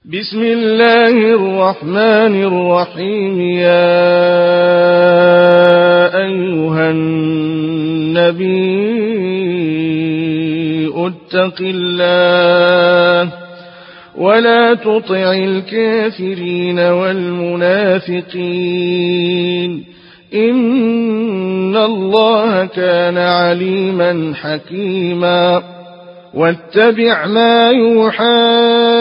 بسم الله الرحمن الرحيم. يا أيها النبي اتق الله ولا تطع الكافرين والمنافقين إن الله كان عليما حكيما. واتبع ما يوحى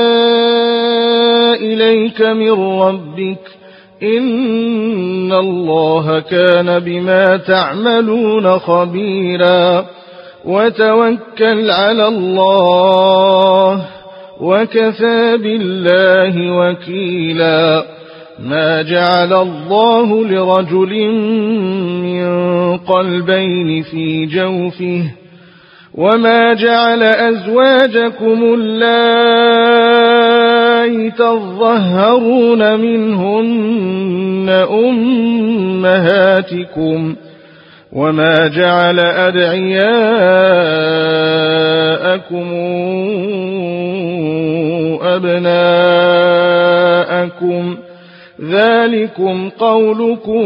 إليك من ربك إن الله كان بما تعملون خبيرا. وتوكل على الله وكفى بالله وكيلا. ما جعل الله لرجل من قلبين في جوفه وما جعل أزواجكم اللائي تظهرون منهن أمهاتكم وما جعل أدعياءكم أبناءكم ذلكم قولكم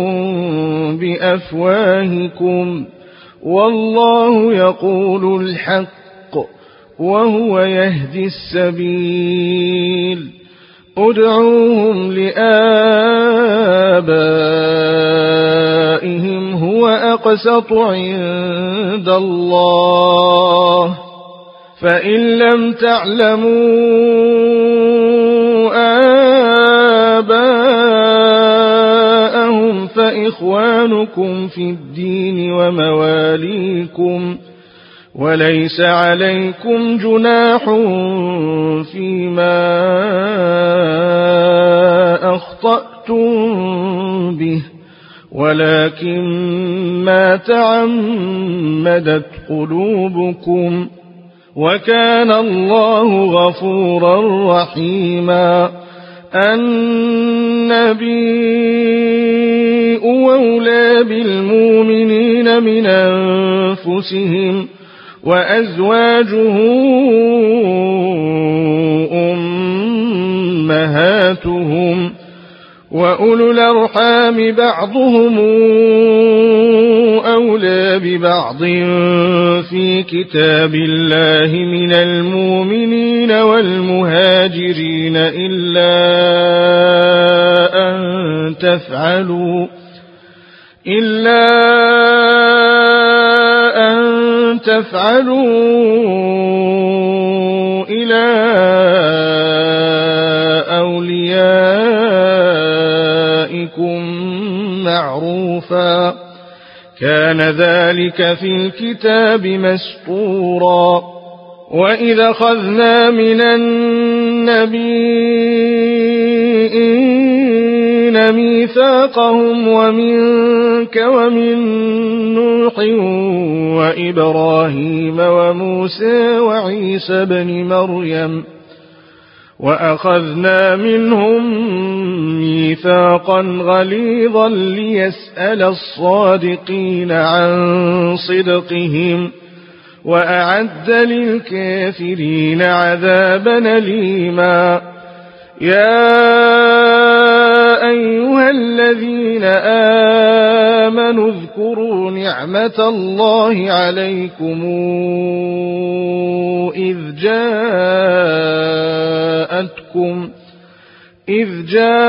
بأفواهكم والله يقول الحق وهو يهدي السبيل. ادعوهم لآبائهم هو أقسط عند الله فإن لم تعلموا آباءهم فإخوانكم في الدين ومواليكم وليس عليكم جناح فيما أخطأتم به ولكن ما تعمدت قلوبكم وكان الله غفورا رحيما. النبي أولى بالمؤمنين من أنفسهم وأزواجه أمهاتهم وأولو الأرحام بعضهم أولى ببعض في كتاب الله من المؤمنين والمهاجرين إلا أن تفعلوا إلى أوليائكم معروفا كان ذلك في الكتاب مسطورا. وإذا أخذنا من النبيين ميثاقهم ومنك ومن نوح وإبراهيم وموسى وعيسى بن مريم وأخذنا منهم ميثاقا غليظا ليسأل الصادقين عن صدقهم وأعد للكافرين عذابا أليما. يا أيها الذين آمنوا اذكروا نعمة الله عليكم إذ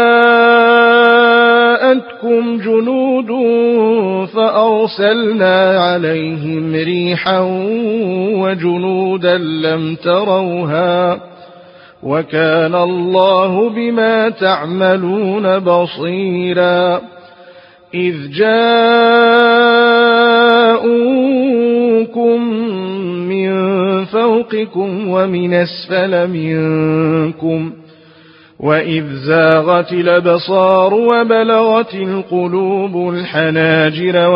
جاءتكم جنود فأرسلنا عليهم ريحا وجنودا لم تروها وكان الله بما تعملون بصيرا. إذ جاءوكم من فوقكم ومن أسفل منكم وإذ زاغت الأبصار وبلغت القلوب الحناجر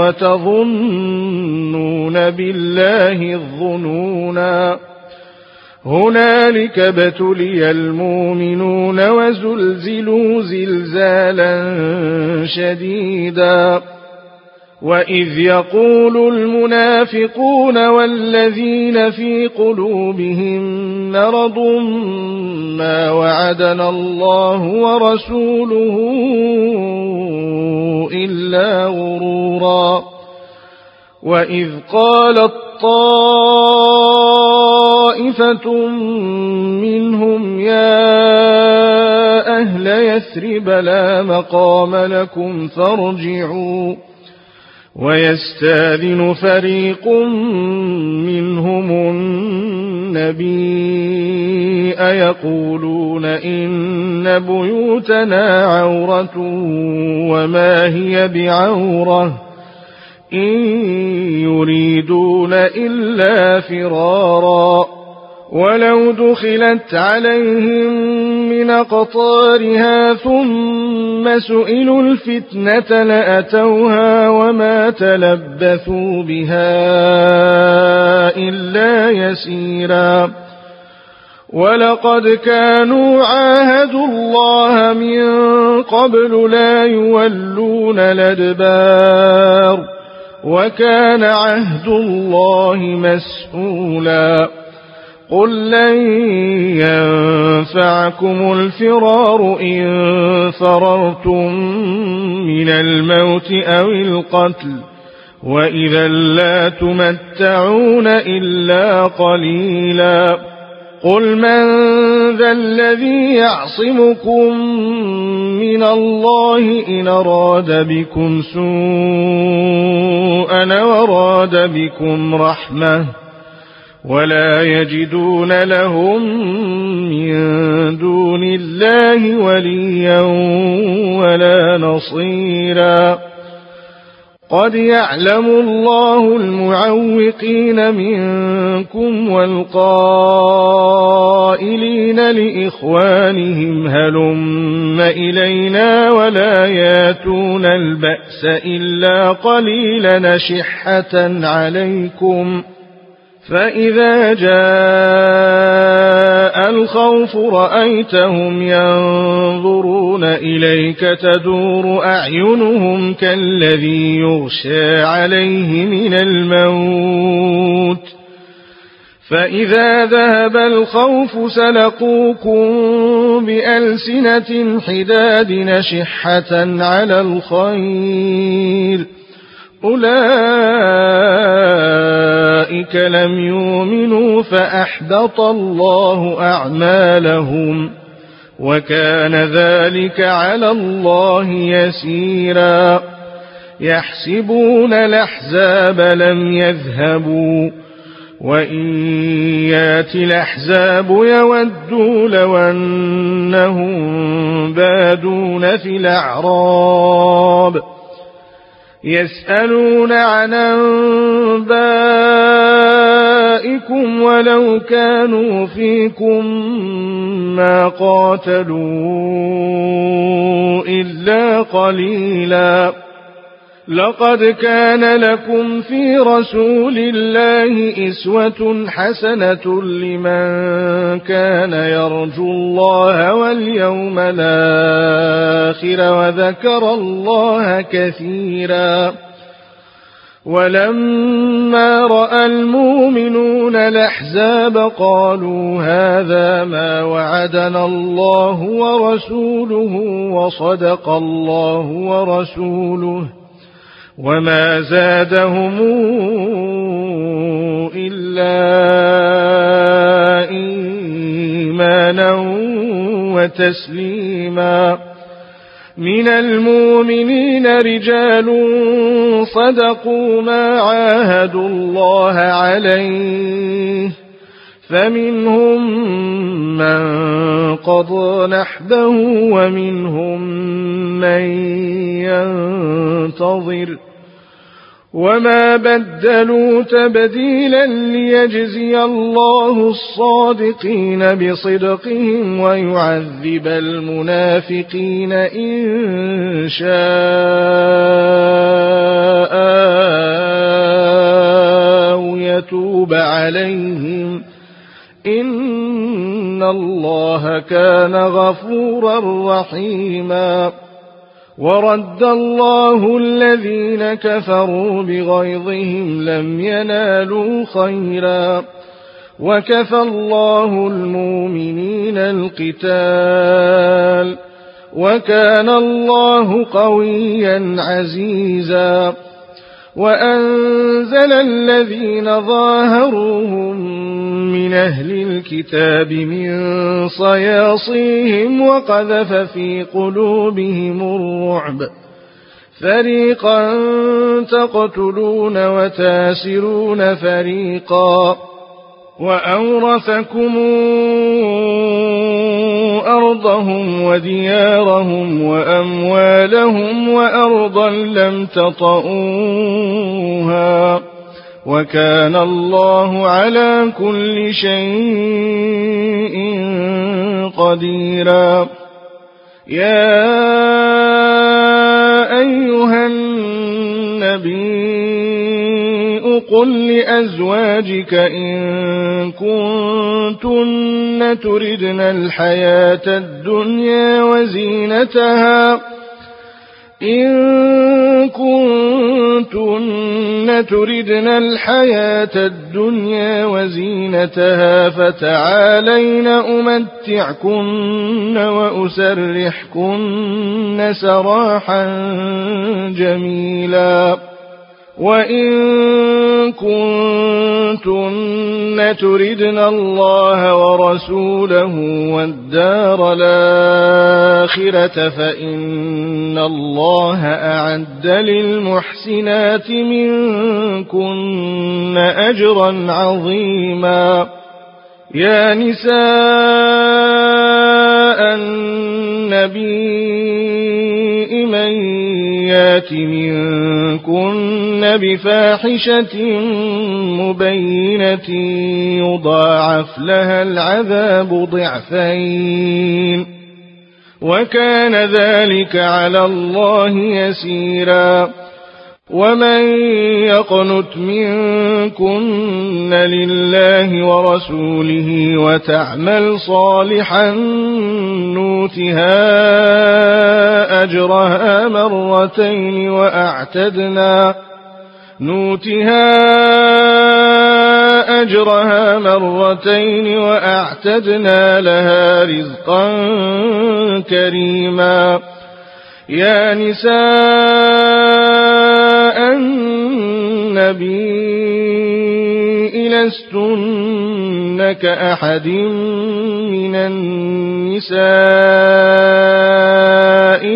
وتظنون بالله الظنونا. هنالك ابتلي المؤمنون وزلزلوا زلزالا شديدا وإذ يقول المنافقون والذين في قلوبهم مرض ما وعدنا الله ورسوله إلا غرورا وإذ قالت طائفة منهم يا أهل يثرب لا مقام لكم فارجعوا ويستاذن فريق منهم النبي يقولون إن بيوتنا عورة وما هي بعورة إن يريدون إلا فرارا ولو دخلت عليهم من أقطارها ثم سئلوا الفتنة لأتوها وما تلبثوا بها إلا يسيرا ولقد كانوا عاهدوا الله من قبل لا يولون الأدبار وكان عهد الله مسؤولا قل لن ينفعكم الفرار إن فررتم من الموت أو القتل وإذا لا تمتعون إلا قليلا قل من ذا الذي يعصمكم من الله إن أراد بكم سوءا وراد بكم رحمة ولا يجدون لهم من دون الله وليا ولا نصيرا قد يعلم الله المعوقين منكم والقائلين لإخوانهم هلم إلينا ولا ياتون البأس إلا قليلا شحة عليكم فإذا جاء الخوف رأيتهم ينظرون إليك تدور أعينهم كالذي يغشى عليه من الموت فإذا ذهب الخوف سلقوكم بألسنة حداد نشحة على الخير أولئك لم يؤمنوا فأحبط الله أعمالهم وكان ذلك على الله يسيرا يحسبون الأحزاب لم يذهبوا وإن يأتي الأحزاب يودوا لو أنهم بادون في الأعراب يسألون عن أنبائكم ولو كانوا فيكم ما قاتلوا إلا قليلا لقد كان لكم في رسول الله أسوة حسنة لمن كان يرجو الله واليوم الآخر وذكر الله كثيرا ولما رأى المؤمنون الأحزاب قالوا هذا ما وعدنا الله ورسوله وصدق الله ورسوله وما زادهم إلا إيمانا وتسليما من المؤمنين رجال صدقوا ما عاهدوا الله عليه فمنهم من قضى نحبه ومنهم من ينتظر وما بدلوا تبديلا ليجزي الله الصادقين بصدقهم ويعذب المنافقين إن شاء أو يتوب عليهم إن الله كان غفورا رحيما ورد الله الذين كفروا بغيظهم لم ينالوا خيرا وكفى الله المؤمنين القتال وكان الله قويا عزيزا وأنزل الذين ظاهروهم من أهل الكتاب من صياصيهم وقذف في قلوبهم الرعب فريقا تقتلون وتاسرون فريقا وأورثكم أرضهم وديارهم وأموالهم وأرضا لم تطئوها وكان الله على كل شيء قديرا يا أيها النبي قل لأزواجك إن كنتن تردن الحياة الدنيا وزينتها فتعالين أمتعكن وأسرحكن سراحا جميلا وإن كنتن تردن الله ورسوله والدار الآخرة فإن الله أعد للمحسنات منكن أجرا عظيما يا نساء النبي من يات منكن بفاحشة مبينة يضاعف لها العذاب ضعفين وكان ذلك على الله يسيرا ومن يقنت منكن لله ورسوله وتعمل صالحا نوتها أجرها مرتين وأعتدنا لها رزقا كريما يا نساء النبي لستن كأحد من النساء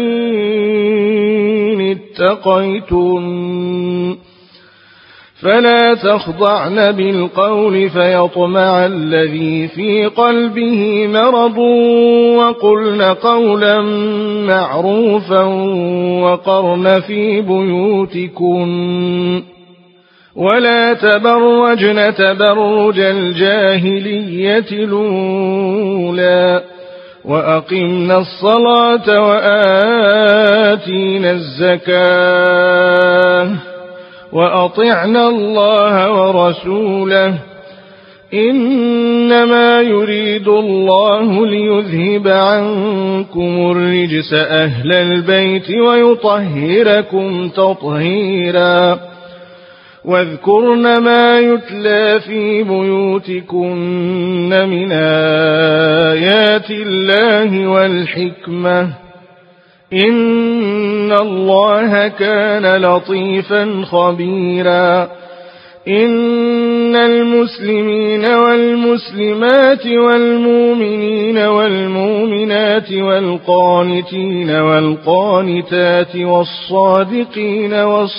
إن اتقيتن فلا تخضعن بالقول فيطمع الذي في قلبه مرض وقلن قولا معروفا وقرن في بيوتكن ولا تبرجن تبرج الجاهلية الأولى وأقمنا الصلاة وآتينا الزكاة وأطعنا الله ورسوله إنما يريد الله ليذهب عنكم الرجس أهل البيت ويطهركم تطهيرا واذكرن ما يتلى في بيوتكن من آيات الله والحكمة إن الله كان لطيفا خبيرا إن المسلمين والمسلمات والمؤمنين والمؤمنات والقانتين والقانتات والصادقين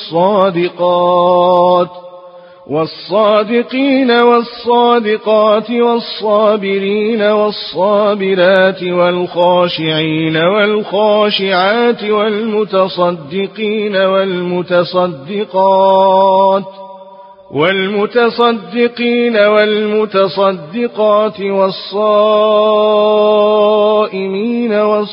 والصادقات والصابرين والصابرات والخاشعين والخاشعات والمتصدقين والمتصدقات والصائمين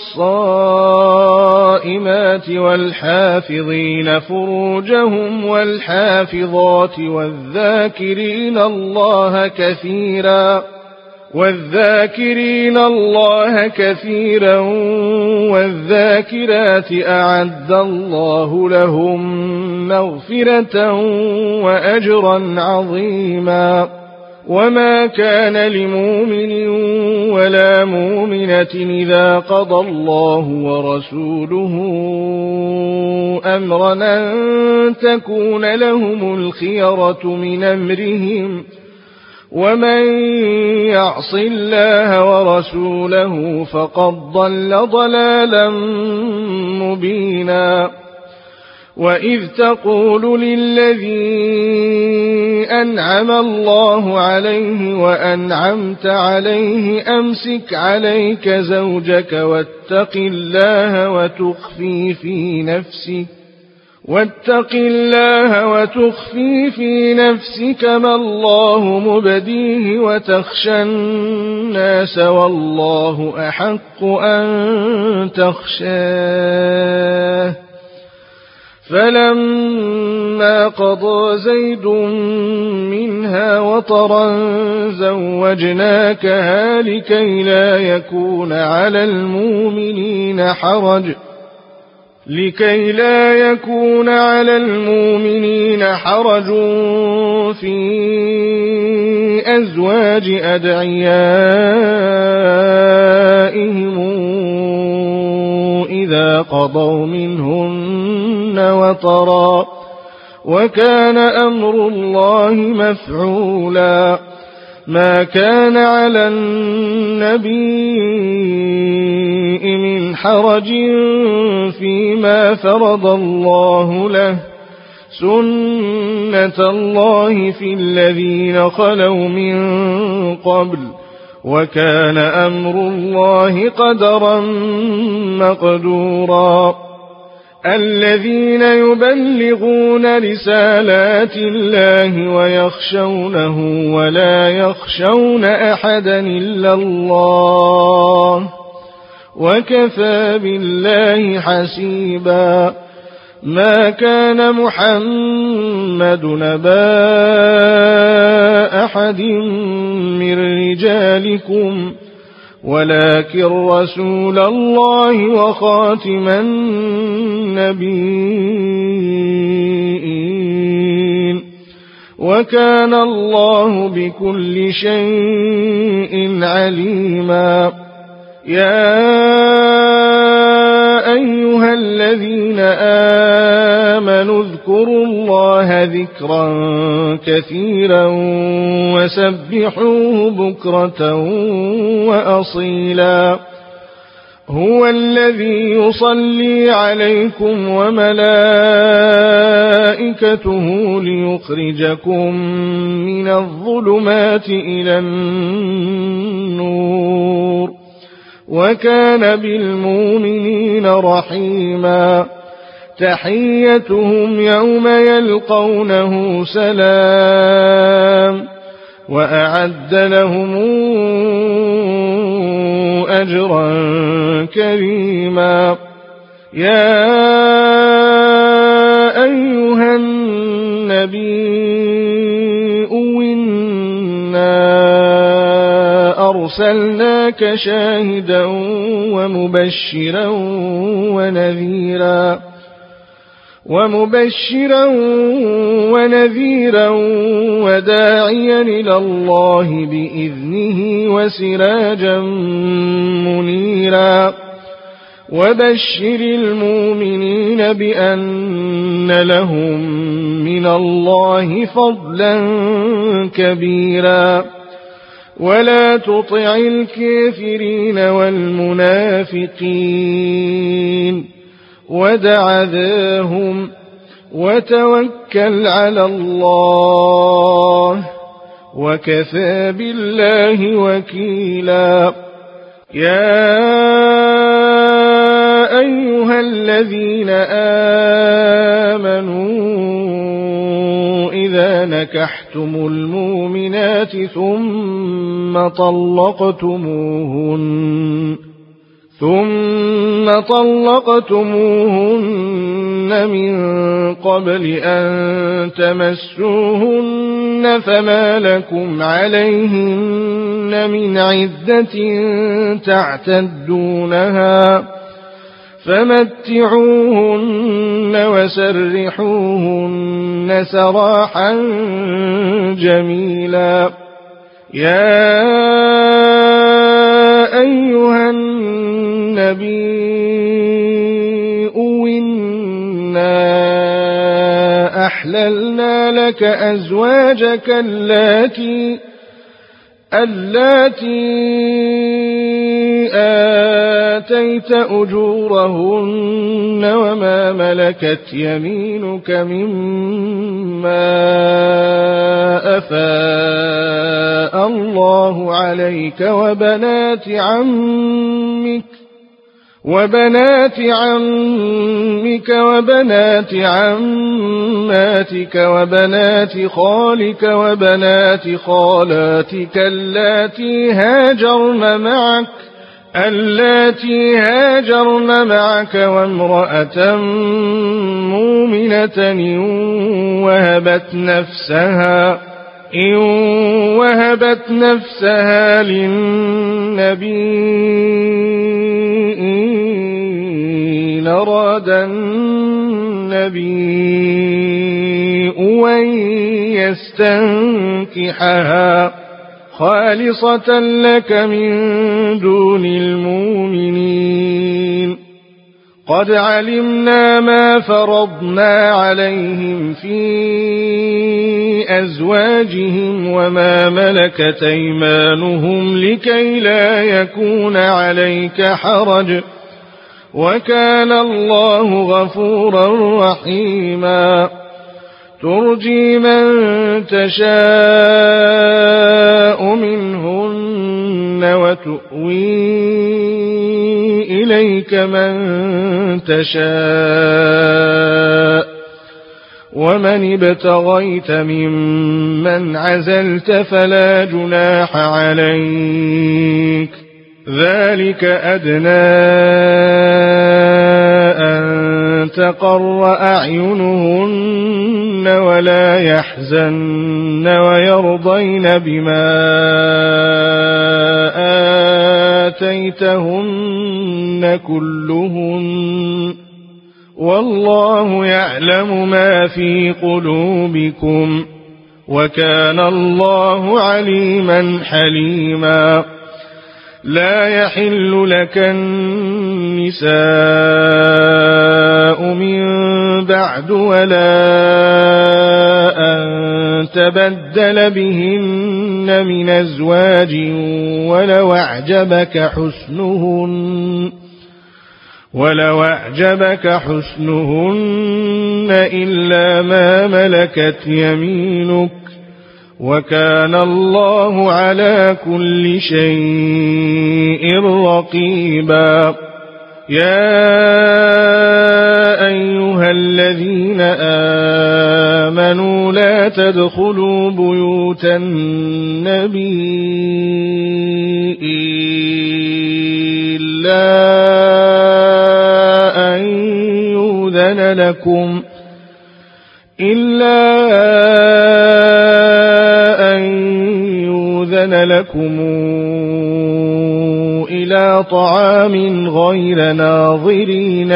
والصائمات والحافظين فروجهم والحافظات والذاكرين الله والذاكرين الله كثيرا والذاكرات أعد الله لهم مغفرة وأجرا عظيما. وما كان لمؤمن ولا مؤمنة إذا قضى الله ورسوله أمرا أن تكون لهم الخيرة من أمرهم ومن يعص الله ورسوله فقد ضل ضلالا مبينا. وإذ تقول للذي أنعم الله عليه وأنعمت عليه أمسك عليك زوجك واتق الله وتخفي في نفسك ما الله مبديه وتخشى الناس والله أحق أن تخشاه. فلما قضى زيد منها وطرا زوجناكها لكي لا يكون على المؤمنين حرج في أزواج أدعيائهم إذا قضوا منهن وطرا وكان أمر الله مفعولا. ما كان على النبي من حرج فيما فرض الله له سنة الله في الذين خلوا من قبل وكان أمر الله قدرا مقدورا. الذين يبلغون رسالات الله ويخشونه ولا يخشون أحدا إلا الله وكفى بالله حسيبا. ما كان محمد نبا أحد من رجالكم ولكن رسول الله وخاتم النبيين وكان الله بكل شيء عليما. يا أيها الذين آمنوا اذكروا الله ذكرا كثيرا وسبحوه بكرة وأصيلا. هو الذي يصلي عليكم وملائكته ليخرجكم من الظلمات إلى النور وكان بالمؤمنين رحيما. تحيتهم يوم يلقونه سلام وأعد لهم أجرا كريما. يا أيها النبي إنا أرسلناك شاهدا ومبشرا ونذيرا وداعيا إلى الله بإذنه وسراجا منيرا. وبشر المؤمنين بأن لهم من الله فضلا كبيرا. ولا تطع الكافرين والمنافقين ودع ذاهم وتوكل على الله وكفى بالله وكيلا. يا أيها الذين آمنوا إذا نكحتم المؤمنات ثم طلقتموهن من قبل أن تمسوهن فما لكم عليهن من عدة تعتدونها فمتعوهن وسرحوهن سراحا جميلا. يا أيها النبي إنا أحللنا لك أزواجك اللاتي آتيت أجورهن وما ملكت يمينك مما أفاء الله عليك وبنات عمك وبنات عماتك وبنات خالك وبنات خالاتك اللاتي هاجرن معك وامرأة مؤمنة إن وهبت نفسها للنبي إن أراد النبي أن يستنكحها خالصة لك من دون المؤمنين. قد علمنا ما فرضنا عليهم في أزواجهم وما ملكت أيمانهم لكي لا يكون عليك حرج وكان الله غفورا رحيما. ترجي من تشاء منهن وتؤوي إليك من تشاء ومن ابتغيت ممن عزلت فلا جناح عليك. ذلك أدنى أن تقر أعينهن ولا يحزن ويرضين بما آتيتهن كلهن والله يعلم ما في قلوبكم وكان الله عليما حليما. لا يحل لك النساء من بعد ولا أن تبدل بهن من أزواج ولو أعجبك حسنهن إلا ما ملكت يمينك وكان الله على كل شيء رقيبا. يا أيها الذين آمنوا لا تدخلوا بيوت النبي إلا أن يؤذن لكم إلى طعام غير ناظرين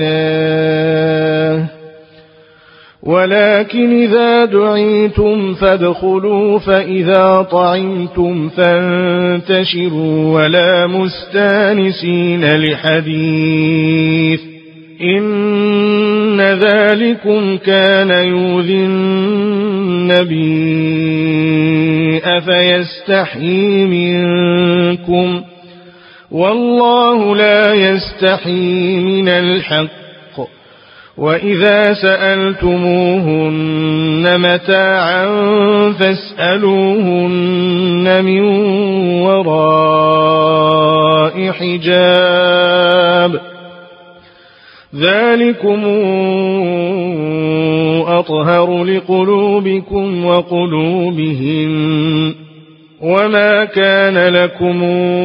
إناه ولكن إذا دعيتم فادخلوا فإذا طعمتم فانتشروا ولا مستانسين لحديث إن ذلكم كان يؤذي النبي أفيستحيي منكم والله لا يستحيي من الحق. وإذا سألتموهن متاعا فاسألوهن من وراء حجاب ذلكم أطهر لقلوبكم وقلوبهم. وما كان لكم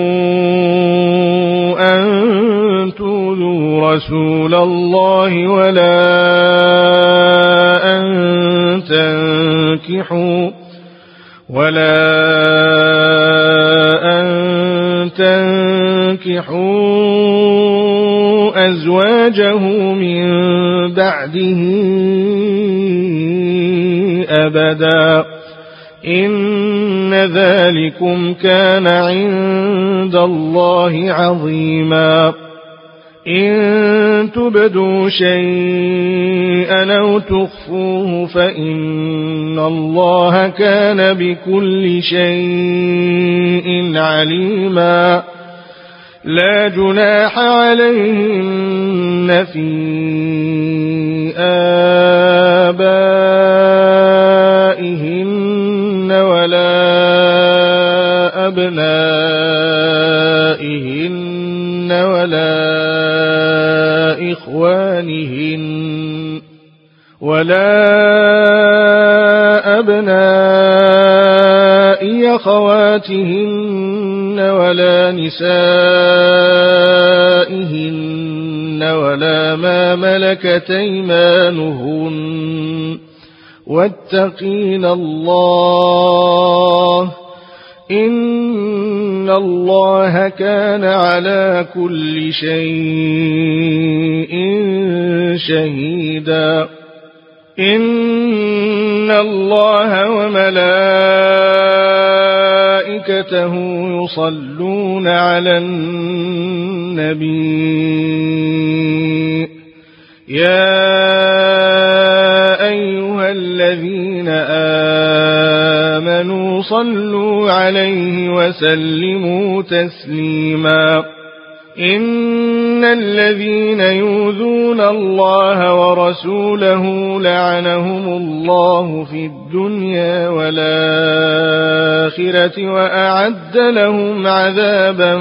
أن تؤذوا رسول الله ولا ينكحوا أزواجه من بعده أبدا إن ذلكم كان عند الله عظيما إن تبدوا شيئا أو تخفوه فإن الله كان بكل شيء عليما لا جناح عليهن في آبائهن ولا أبنائهن ولا أبناء أخواتهن ولا نسائهن ولا ما ملكت أيمانهن واتقين الله إن الله كان على كل شيء شهيدا إن الله وملائكته يصلون على النبي يا أيها الذين آمنوا صلوا عليه وسلموا تسليما إن الذين يؤذون الله ورسوله لعنهم الله في الدنيا والآخرة وأعد لهم عذابا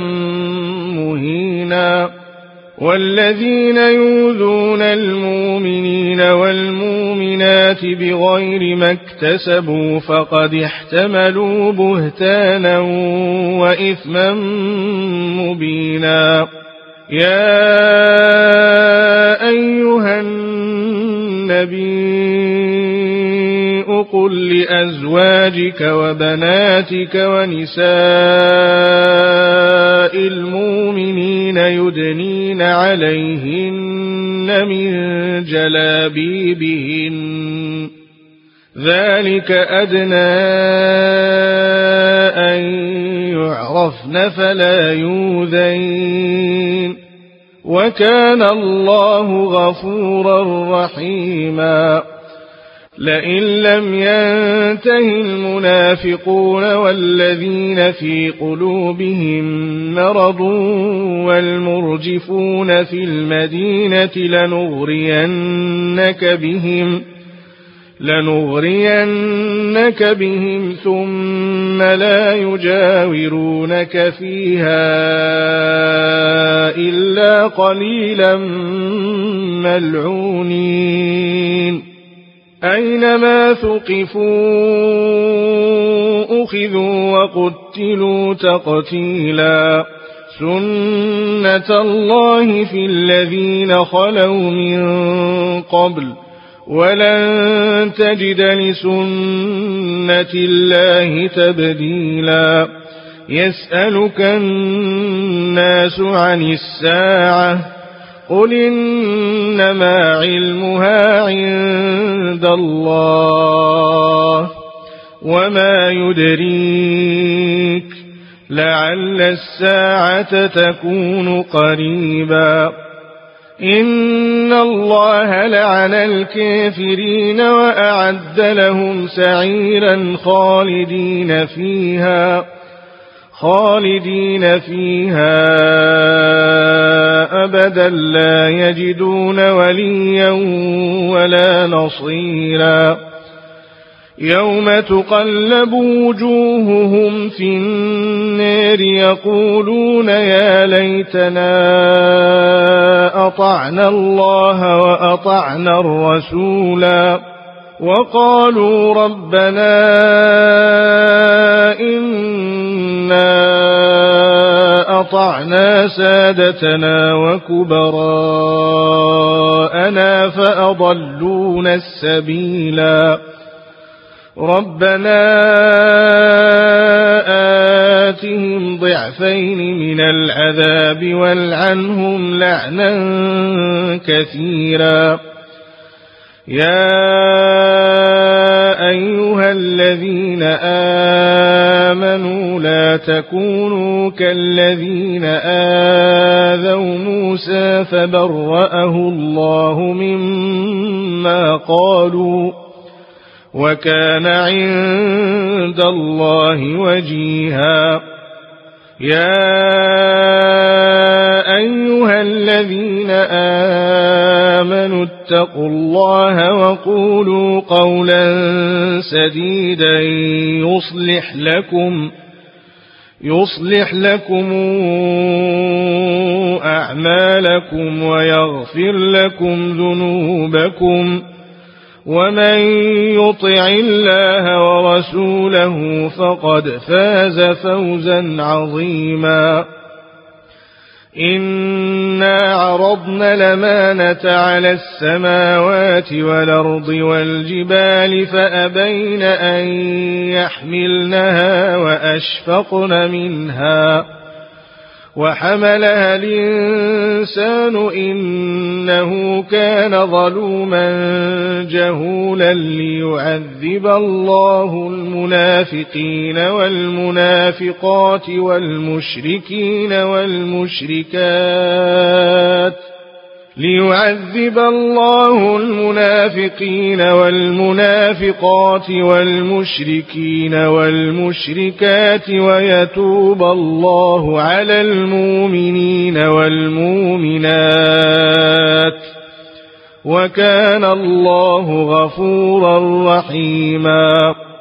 مهينا والذين يؤذون المؤمنين والمؤمنات بغير ما اكتسبوا فقد احتملوا بهتانا وإثما مبينا يا أيها النبي قل لأزواجك وبناتك ونساء المؤمنين يدنين عليهن من جلابيبهن ذلك أدنى أن يعرفن فلا يؤذين وكان الله غفورا رحيما لئن لم ينته المنافقون والذين في قلوبهم مرض والمرجفون في المدينة لنغرينك بهم ثم لا يجاورونك فيها إلا قليلا ملعونين أينما ثقفوا أخذوا وقتلوا تقتيلا سنة الله في الذين خلوا من قبل ولن تجد لسنة الله تبديلا يسألك الناس عن الساعة قل إنما علمها عند الله وما يدريك لعل الساعة تكون قريبا إن الله لعن الكافرين وأعد لهم سعيرا خالدين فيها أبدا لا يجدون وليا ولا نصيرا يوم تقلب وجوههم في النار يقولون يا ليتنا أطعنا الله وأطعنا الرسولا وقالوا ربنا إنا أطعنا سادتنا وكبراءنا فأضلونا السبيلا ربنا وآتهم ضعفين من العذاب والعنهم لعنا كثيرا. يا أيها الذين آمنوا لا تكونوا كالذين آذوا موسى فبرأه الله مما قالوا وكان عند الله وجيها. يا أيها الذين آمنوا اتقوا الله وقولوا قولا سديدا يصلح لكم أعمالكم ويغفر لكم ذنوبكم ومن يطع الله ورسوله فقد فاز فوزا عظيما. إنا عرضنا الأمانة على السماوات والأرض والجبال فأبين أن يحملنها وأشفقن منها وحملها الإنسان إنه كان ظلوما جهولا. ليعذب الله المنافقين والمنافقات والمشركين والمشركات ليعذب الله المنافقين والمنافقات والمشركين والمشركات ويتوب الله على المؤمنين والمؤمنات وكان الله غفورا رحيما.